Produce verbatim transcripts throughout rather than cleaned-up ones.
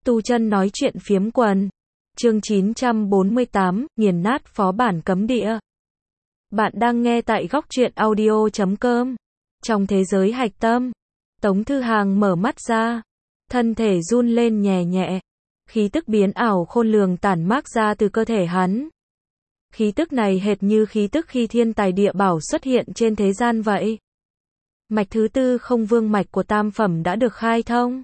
Tu chân nói chuyện phiếm quần. Chương chín trăm bốn mươi tám, nghiền nát phó bản cấm địa. Bạn đang nghe tại góc truyện audio chấm com. Trong thế giới hạch tâm, Tống Thư Hàng mở mắt ra, thân thể run lên nhẹ nhẹ, khí tức biến ảo khôn lường tản mát ra từ cơ thể hắn. Khí tức này hệt như khí tức khi thiên tài địa bảo xuất hiện trên thế gian vậy. Mạch thứ tư không vương mạch của tam phẩm đã được khai thông.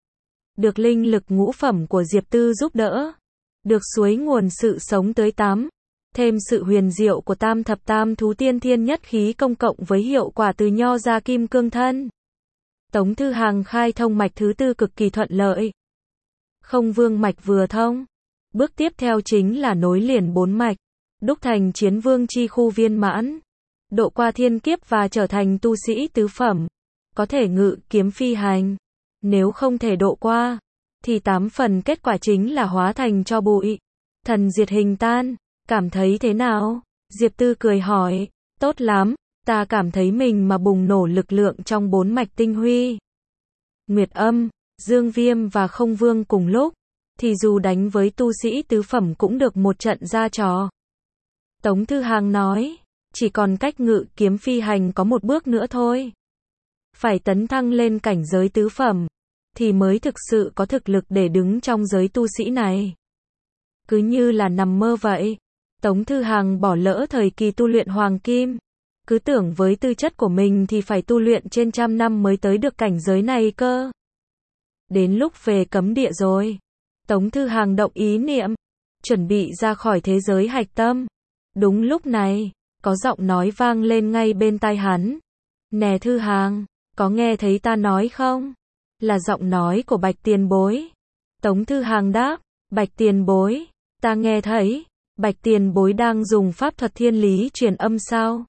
Được linh lực ngũ phẩm của Diệp Tư giúp đỡ. Được suối nguồn sự sống tới tám. Thêm sự huyền diệu của tam thập tam thú tiên thiên nhất khí công cộng với hiệu quả từ nho ra kim cương thân. Tống Thư Hàng khai thông mạch thứ tư cực kỳ thuận lợi. Không vương mạch vừa thông. Bước tiếp theo chính là nối liền bốn mạch. Đúc thành chiến vương chi khu viên mãn. Độ qua thiên kiếp và trở thành tu sĩ tứ phẩm. Có thể ngự kiếm phi hành. Nếu không thể độ qua, thì tám phần kết quả chính là hóa thành cho bụi. Thần diệt hình tan, cảm thấy thế nào? Diệp Tư cười hỏi, tốt lắm, ta cảm thấy mình mà bùng nổ lực lượng trong bốn mạch tinh huy. Nguyệt âm, Dương Viêm và Không Vương cùng lúc, thì dù đánh với tu sĩ tứ phẩm cũng được một trận ra trò. Tống Thư Hàng nói, chỉ còn cách ngự kiếm phi hành có một bước nữa thôi. Phải tấn thăng lên cảnh giới tứ phẩm, thì mới thực sự có thực lực để đứng trong giới tu sĩ này. Cứ như là nằm mơ vậy. Tống Thư Hàng bỏ lỡ thời kỳ tu luyện hoàng kim. Cứ tưởng với tư chất của mình thì phải tu luyện trên trăm năm mới tới được cảnh giới này cơ. Đến lúc về cấm địa rồi. Tống Thư Hàng động ý niệm, chuẩn bị ra khỏi thế giới hạch tâm. Đúng lúc này, có giọng nói vang lên ngay bên tai hắn. Nè Thư Hàng, có nghe thấy ta nói không? Là giọng nói của Bạch Tiền Bối. Tống Thư Hàng đáp, Bạch Tiền Bối, ta nghe thấy. Bạch Tiền Bối đang dùng pháp thuật thiên lý truyền âm sao?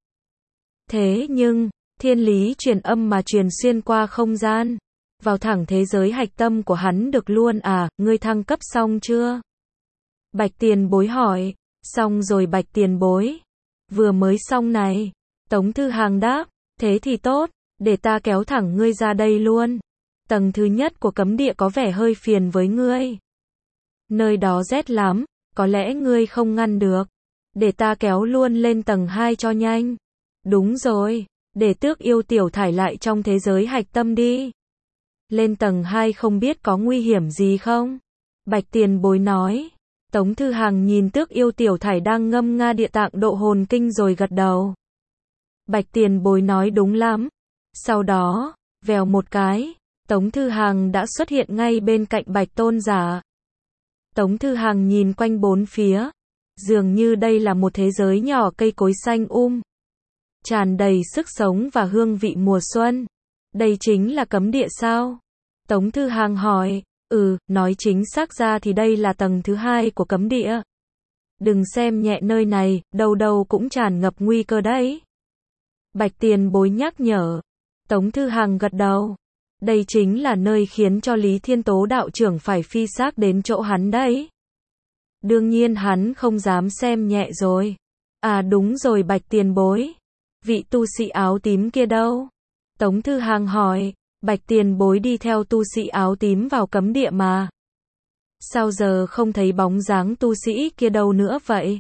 Thế nhưng, thiên lý truyền âm mà truyền xuyên qua không gian, vào thẳng thế giới hạch tâm của hắn được luôn à, ngươi thăng cấp xong chưa? Bạch Tiền Bối hỏi, xong rồi Bạch Tiền Bối. Vừa mới xong này. Tống Thư Hàng đáp, thế thì tốt, để ta kéo thẳng ngươi ra đây luôn. Tầng thứ nhất của cấm địa có vẻ hơi phiền với ngươi. Nơi đó rét lắm, có lẽ ngươi không ngăn được. Để ta kéo luôn lên tầng hai cho nhanh. Đúng rồi, để Tước Yêu Tiểu Thải lại trong thế giới hạch tâm đi. Lên tầng hai không biết có nguy hiểm gì không? Bạch Tiền Bối nói. Tống Thư Hàng nhìn Tước Yêu Tiểu Thải đang ngâm nga địa tạng độ hồn kinh rồi gật đầu. Bạch Tiền Bối nói đúng lắm. Sau đó, vèo một cái, Tống Thư Hàng đã xuất hiện ngay bên cạnh Bạch Tôn Giả. Tống Thư Hàng nhìn quanh bốn phía, dường như đây là một thế giới nhỏ cây cối xanh um, tràn đầy sức sống và hương vị mùa xuân. Đây chính là cấm địa sao? Tống Thư Hàng hỏi, ừ, nói chính xác ra thì đây là tầng thứ hai của cấm địa. Đừng xem nhẹ nơi này, đâu đâu cũng tràn ngập nguy cơ đấy. Bạch Tiền Bối nhắc nhở. Tống Thư Hàng gật đầu. Đây chính là nơi khiến cho Lý Thiên Tố đạo trưởng phải phi xác đến chỗ hắn đấy. Đương nhiên hắn không dám xem nhẹ rồi. À đúng rồi Bạch Tiền Bối. Vị tu sĩ áo tím kia đâu? Tống Thư Hàng hỏi. Bạch Tiền Bối đi theo tu sĩ áo tím vào cấm địa mà. Sao giờ không thấy bóng dáng tu sĩ kia đâu nữa vậy?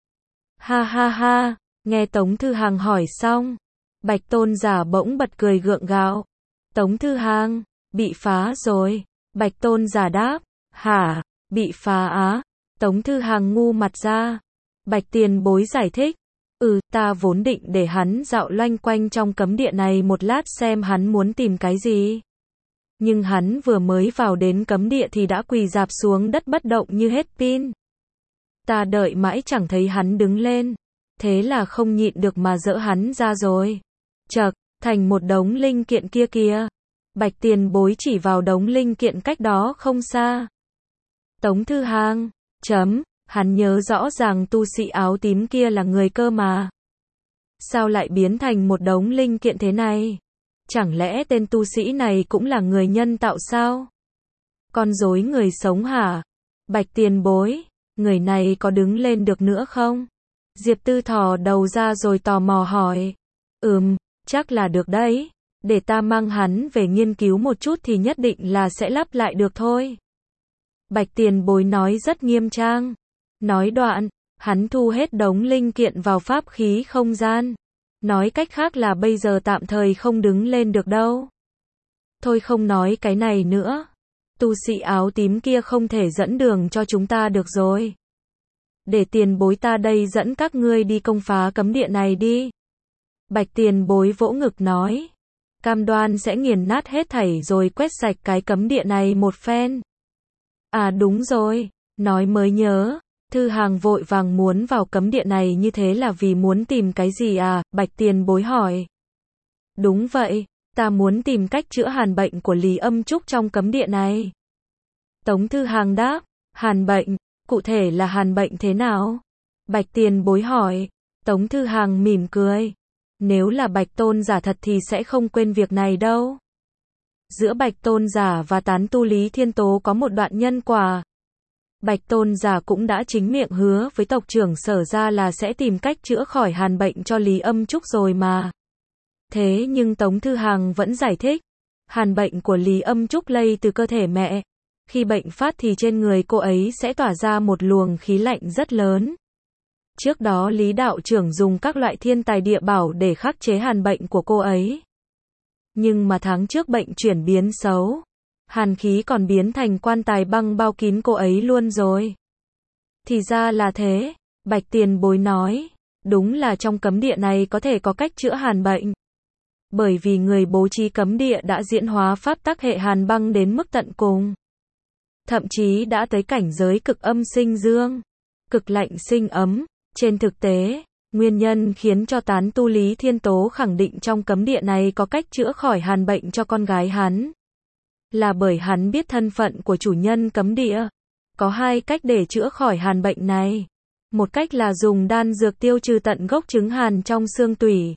Ha ha ha, nghe Tống Thư Hàng hỏi xong. Bạch Tôn Giả bỗng bật cười gượng gạo. Tống Thư Hàng, bị phá rồi. Bạch Tôn Giả đáp, hả, bị phá á? Tống Thư Hàng ngu mặt ra. Bạch Tiền Bối giải thích, ừ, ta vốn định để hắn dạo loanh quanh trong cấm địa này một lát xem hắn muốn tìm cái gì. Nhưng hắn vừa mới vào đến cấm địa thì đã quỳ rạp xuống đất bất động như hết pin. Ta đợi mãi chẳng thấy hắn đứng lên. Thế là không nhịn được mà dỡ hắn ra rồi. Chậc, thành một đống linh kiện kia kìa. Bạch Tiền Bối chỉ vào đống linh kiện cách đó không xa. Tống Thư Hàng, chấm, hắn nhớ rõ ràng tu sĩ áo tím kia là người cơ mà. Sao lại biến thành một đống linh kiện thế này? Chẳng lẽ tên tu sĩ này cũng là người nhân tạo sao? Con rối người sống hả? Bạch Tiền Bối, người này có đứng lên được nữa không? Diệp Tư thò đầu ra rồi tò mò hỏi. Ừm, chắc là được đấy. Để ta mang hắn về nghiên cứu một chút thì nhất định là sẽ lắp lại được thôi. Bạch tiền bối nói rất nghiêm trang. Nói đoạn, hắn thu hết đống linh kiện vào pháp khí không gian. Nói cách khác là bây giờ tạm thời không đứng lên được đâu. Thôi không nói cái này nữa. Tu sĩ áo tím kia không thể dẫn đường cho chúng ta được rồi. Để tiền bối ta đây dẫn các ngươi đi công phá cấm địa này đi. Bạch tiền bối vỗ ngực nói. Cam đoan sẽ nghiền nát hết thảy rồi quét sạch cái cấm địa này một phen. À đúng rồi, nói mới nhớ. Thư Hàng vội vàng muốn vào cấm địa này như thế là vì muốn tìm cái gì à? Bạch tiền bối hỏi. Đúng vậy, ta muốn tìm cách chữa hàn bệnh của Lý Âm Trúc trong cấm địa này. Tống Thư Hàng đáp, hàn bệnh, cụ thể là hàn bệnh thế nào? Bạch tiền bối hỏi. Tống Thư Hàng mỉm cười. Nếu là Bạch tôn giả thật thì sẽ không quên việc này đâu. Giữa Bạch tôn giả và tán tu Lý Thiên Tố có một đoạn nhân quả. Bạch tôn giả cũng đã chính miệng hứa với tộc trưởng Sở ra là sẽ tìm cách chữa khỏi hàn bệnh cho Lý Âm Trúc rồi mà. Thế nhưng Tống Thư Hàng vẫn giải thích. Hàn bệnh của Lý Âm Trúc lây từ cơ thể mẹ. Khi bệnh phát thì trên người cô ấy sẽ tỏa ra một luồng khí lạnh rất lớn. Trước đó Lý đạo trưởng dùng các loại thiên tài địa bảo để khắc chế hàn bệnh của cô ấy. Nhưng mà tháng trước bệnh chuyển biến xấu. Hàn khí còn biến thành quan tài băng bao kín cô ấy luôn rồi. Thì ra là thế, Bạch tiền bối nói. Đúng là trong cấm địa này có thể có cách chữa hàn bệnh. Bởi vì người bố trí cấm địa đã diễn hóa pháp tắc hệ hàn băng đến mức tận cùng. Thậm chí đã tới cảnh giới cực âm sinh dương, cực lạnh sinh ấm. Trên thực tế, nguyên nhân khiến cho tán tu Lý Thiên Tố khẳng định trong cấm địa này có cách chữa khỏi hàn bệnh cho con gái hắn. Là bởi hắn biết thân phận của chủ nhân cấm địa. Có hai cách để chữa khỏi hàn bệnh này. Một cách là dùng đan dược tiêu trừ tận gốc chứng hàn trong xương tủy.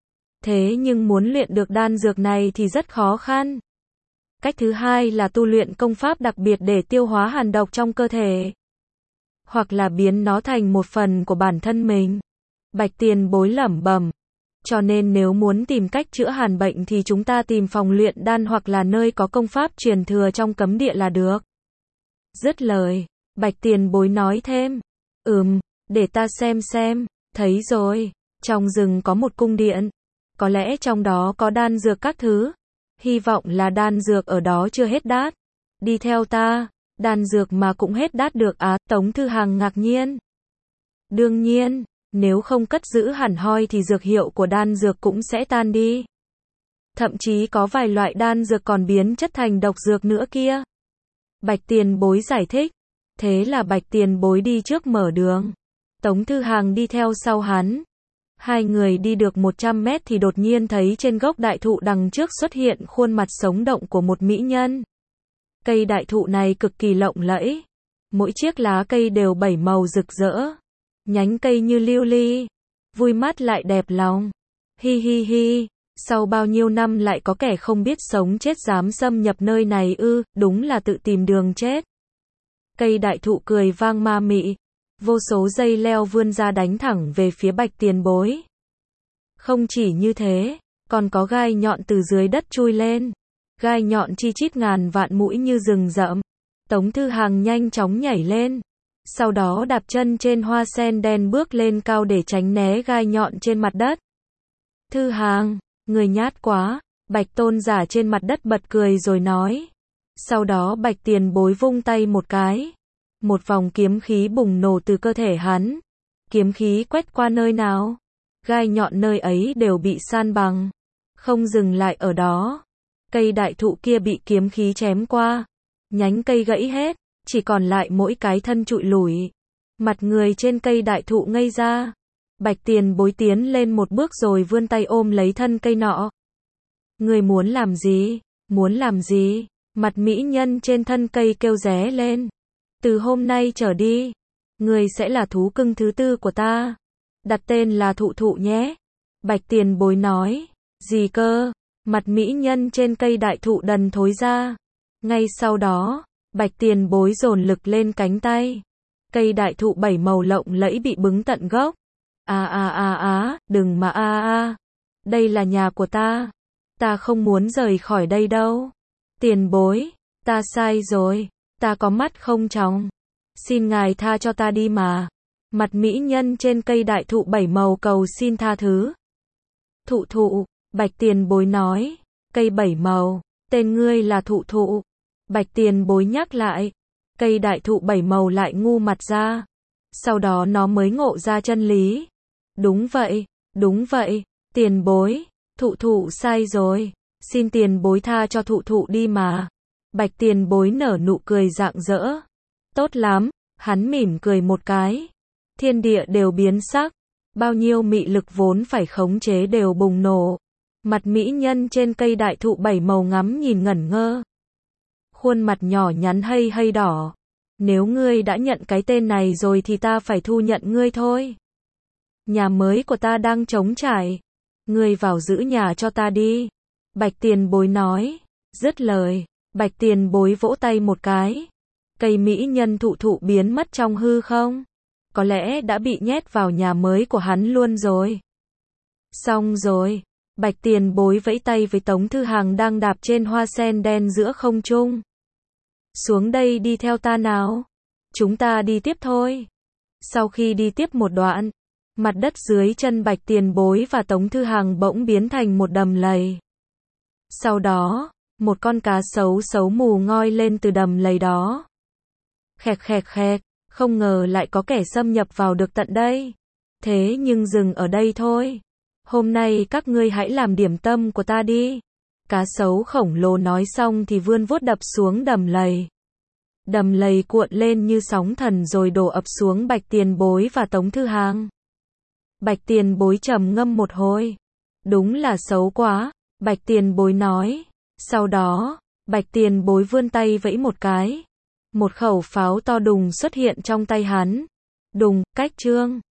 Thế nhưng muốn luyện được đan dược này thì rất khó khăn. Cách thứ hai là tu luyện công pháp đặc biệt để tiêu hóa hàn độc trong cơ thể. Hoặc là biến nó thành một phần của bản thân mình. Bạch tiền bối lẩm bẩm. Cho nên nếu muốn tìm cách chữa hàn bệnh thì chúng ta tìm phòng luyện đan hoặc là nơi có công pháp truyền thừa trong cấm địa là được. Dứt lời, Bạch tiền bối nói thêm. Ừm, để ta xem xem, thấy rồi, trong rừng có một cung điện. Có lẽ trong đó có đan dược các thứ. Hy vọng là đan dược ở đó chưa hết đát. Đi theo ta, đan dược mà cũng hết đát được á, Tống Thư Hàng ngạc nhiên. Đương nhiên, nếu không cất giữ hẳn hoi thì dược hiệu của đan dược cũng sẽ tan đi. Thậm chí có vài loại đan dược còn biến chất thành độc dược nữa kia. Bạch tiền bối giải thích. Thế là Bạch tiền bối đi trước mở đường. Tống Thư Hàng đi theo sau hắn. Hai người đi được một trăm mét thì đột nhiên thấy trên gốc đại thụ đằng trước xuất hiện khuôn mặt sống động của một mỹ nhân. Cây đại thụ này cực kỳ lộng lẫy. Mỗi chiếc lá cây đều bảy màu rực rỡ. Nhánh cây như lưu ly. Vui mắt lại đẹp lòng. Hi hi hi. Sau bao nhiêu năm lại có kẻ không biết sống chết dám xâm nhập nơi này ư, đúng là tự tìm đường chết. Cây đại thụ cười vang ma mị. Vô số dây leo vươn ra đánh thẳng về phía Bạch tiền bối. Không chỉ như thế, còn có gai nhọn từ dưới đất chui lên. Gai nhọn chi chít ngàn vạn mũi như rừng rậm. Tống Thư Hàng nhanh chóng nhảy lên. Sau đó đạp chân trên hoa sen đen bước lên cao để tránh né gai nhọn trên mặt đất. Thư Hàng, người nhát quá. Bạch tôn giả trên mặt đất bật cười rồi nói. Sau đó Bạch tiền bối vung tay một cái. Một vòng kiếm khí bùng nổ từ cơ thể hắn. Kiếm khí quét qua nơi nào, gai nhọn nơi ấy đều bị san bằng. Không dừng lại ở đó. Cây đại thụ kia bị kiếm khí chém qua. Nhánh cây gãy hết, chỉ còn lại mỗi cái thân trụi lủi. Mặt người trên cây đại thụ ngây ra. Bạch tiền bối tiến lên một bước rồi vươn tay ôm lấy thân cây nọ. Người muốn làm gì? Muốn làm gì? Mặt mỹ nhân trên thân cây kêu ré lên. Từ hôm nay trở đi, người sẽ là thú cưng thứ tư của ta. Đặt tên là Thụ Thụ nhé. Bạch tiền bối nói. Gì cơ? Mặt mỹ nhân trên cây đại thụ đần thối ra. Ngay sau đó, Bạch tiền bối dồn lực lên cánh tay. Cây đại thụ bảy màu lộng lẫy bị bứng tận gốc. À à à à, đừng mà a à, à. Đây là nhà của ta. Ta không muốn rời khỏi đây đâu. Tiền bối, ta sai rồi. Ta có mắt không tròng. Xin ngài tha cho ta đi mà. Mặt mỹ nhân trên cây đại thụ bảy màu cầu xin tha thứ. Thụ thụ, Bạch tiền bối nói. Cây bảy màu, tên ngươi là thụ thụ. Bạch tiền bối nhắc lại. Cây đại thụ bảy màu lại ngu mặt ra. Sau đó nó mới ngộ ra chân lý. Đúng vậy, đúng vậy, tiền bối, thụ thụ sai rồi. Xin tiền bối tha cho thụ thụ đi mà. Bạch tiền bối nở nụ cười rạng rỡ. Tốt lắm, hắn mỉm cười một cái. Thiên địa đều biến sắc. Bao nhiêu mị lực vốn phải khống chế đều bùng nổ. Mặt mỹ nhân trên cây đại thụ bảy màu ngắm nhìn ngẩn ngơ. Khuôn mặt nhỏ nhắn hây hây đỏ. Nếu ngươi đã nhận cái tên này rồi thì ta phải thu nhận ngươi thôi. Nhà mới của ta đang trống trải. Ngươi vào giữ nhà cho ta đi. Bạch tiền bối nói. Dứt lời, Bạch tiền bối vỗ tay một cái. Cây mỹ nhân thụ thụ biến mất trong hư không. Có lẽ đã bị nhét vào nhà mới của hắn luôn rồi. Xong rồi, Bạch tiền bối vẫy tay với Tống Thư Hằng đang đạp trên hoa sen đen giữa không trung. Xuống đây đi theo ta nào. Chúng ta đi tiếp thôi. Sau khi đi tiếp một đoạn, mặt đất dưới chân Bạch tiền bối và Tống Thư Hằng bỗng biến thành một đầm lầy. Sau đó, một con cá sấu xấu mù ngoi lên từ đầm lầy đó. Khẹt khẹt khẹt, không ngờ lại có kẻ xâm nhập vào được tận đây. Thế nhưng dừng ở đây thôi. Hôm nay các ngươi hãy làm điểm tâm của ta đi. Cá sấu khổng lồ nói xong thì vươn vuốt đập xuống đầm lầy. Đầm lầy cuộn lên như sóng thần rồi đổ ập xuống Bạch tiền bối và Tống Thư Hằng. Bạch tiền bối trầm ngâm một hồi. Đúng là xấu quá, Bạch tiền bối nói. Sau đó, Bạch tiền bối vươn tay vẫy một cái. Một khẩu pháo to đùng xuất hiện trong tay hắn. Đùng, cách trương.